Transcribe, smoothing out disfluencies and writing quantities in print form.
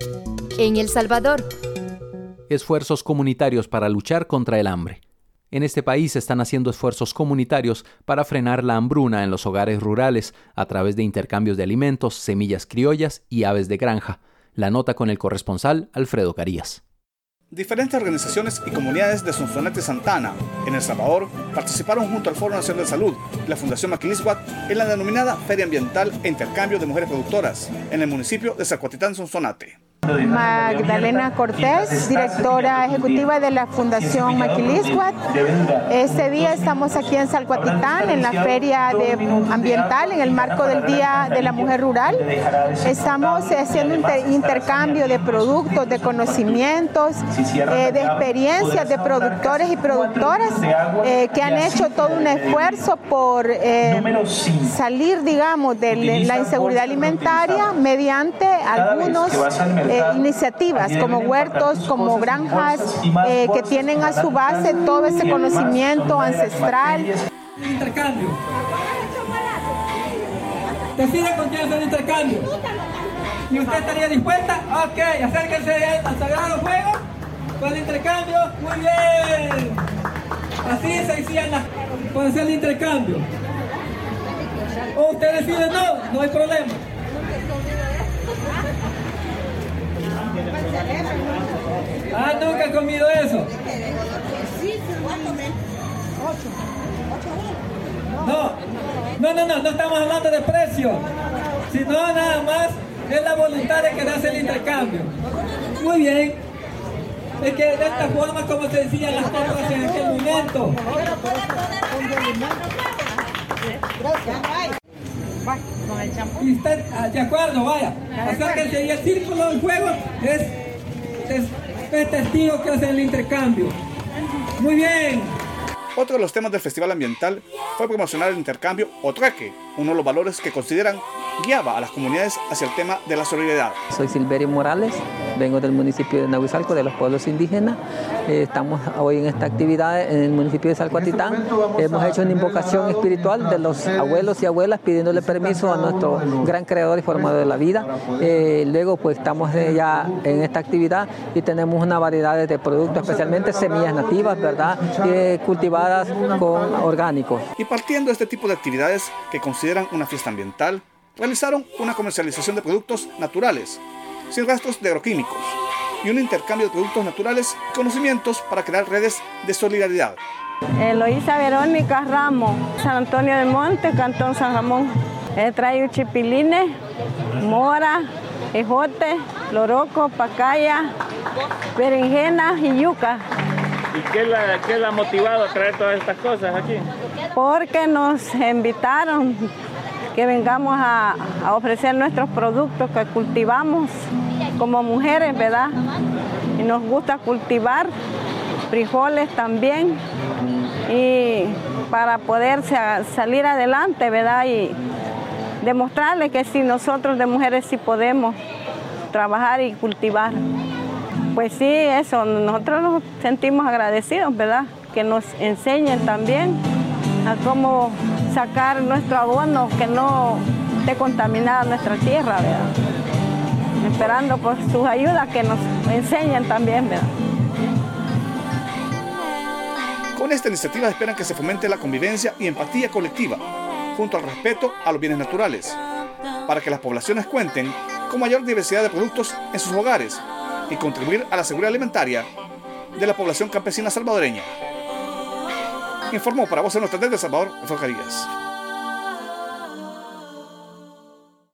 En El Salvador. Esfuerzos comunitarios para luchar contra el hambre. En este país se están haciendo esfuerzos comunitarios para frenar la hambruna en los hogares rurales a través de intercambios de alimentos, semillas criollas y aves de granja. La nota con el corresponsal Alfredo Carías. Diferentes organizaciones y comunidades de Sonsonate Santa Ana, en El Salvador, participaron junto al Foro Nacional de Salud y la Fundación Maquilisguat en la denominada Feria Ambiental e Intercambio de Mujeres Productoras en el municipio de Zacuatitán, Sonsonate. Magdalena Cortés, directora ejecutiva de la Fundación Maquilisguat. Este día estamos aquí en Zacuatitán, en la Feria Ambiental, en el marco del Día de la Mujer Rural. Estamos haciendo un intercambio de productos, de conocimientos, de experiencias de productores y productoras que han hecho todo un esfuerzo por salir, digamos, de la inseguridad alimentaria mediante algunos iniciativas como huertos, como granjas, que tienen a su base todo ese conocimiento ancestral. Intercambio. Decide con quién hacer el intercambio. ¿Y usted estaría dispuesta? Ok, acérquense al Sagrado Fuego con el intercambio. Muy bien. Así se hacían con hacer el intercambio. O usted decide no hay problema. Nunca he comido eso. No estamos hablando de precio, sino nada más es la voluntad de que hace el intercambio. Muy bien. Es que de esta forma como se decían las cosas en aquel momento. Y usted, de acuerdo, vaya. Acérquense y el círculo del fuego es testigo que hace el intercambio. Muy bien. Otro de los temas del Festival Ambiental fue promocionar el intercambio o trueque, uno de los valores que consideran guiaba a las comunidades hacia el tema de la solidaridad. Soy Silverio Morales, vengo del municipio de Nahuizalco, de los pueblos indígenas. Estamos hoy en esta actividad en el municipio de Zacuatitán. Hemos hecho una invocación espiritual de los abuelos y abuelas pidiéndole permiso a nuestro gran creador y formador de la vida. Luego pues estamos ya en esta actividad y tenemos una variedad de productos, especialmente semillas nativas, ¿verdad? Cultivadas con orgánicos. Y partiendo de este tipo de actividades que consideran una fiesta ambiental, realizaron una comercialización de productos naturales, sin rastros de agroquímicos, y un intercambio de productos naturales y conocimientos para crear redes de solidaridad. Eloísa Verónica Ramos, San Antonio de Monte, Cantón San Ramón. He traído chipilines, mora, ejote, loroco, pacaya, berenjenas y yuca. ¿Y qué la ha motivado a traer todas estas cosas aquí? Porque nos invitaron que vengamos a ofrecer nuestros productos que cultivamos como mujeres, ¿verdad? Y nos gusta cultivar frijoles también y para poder salir adelante, ¿verdad? Y demostrarles que si nosotros de mujeres sí podemos trabajar y cultivar. Pues sí, eso, nosotros nos sentimos agradecidos, ¿verdad? Que nos enseñen también a cómo sacar nuestro abono, que no esté contaminada nuestra tierra, ¿verdad? Esperando por sus ayudas que nos enseñen también, ¿verdad? Con esta iniciativa esperan que se fomente la convivencia y empatía colectiva, junto al respeto a los bienes naturales, para que las poblaciones cuenten con mayor diversidad de productos en sus hogares y contribuir a la seguridad alimentaria de la población campesina salvadoreña. Informó para Voz en Nuestra de Salvador, Alfredo Carías.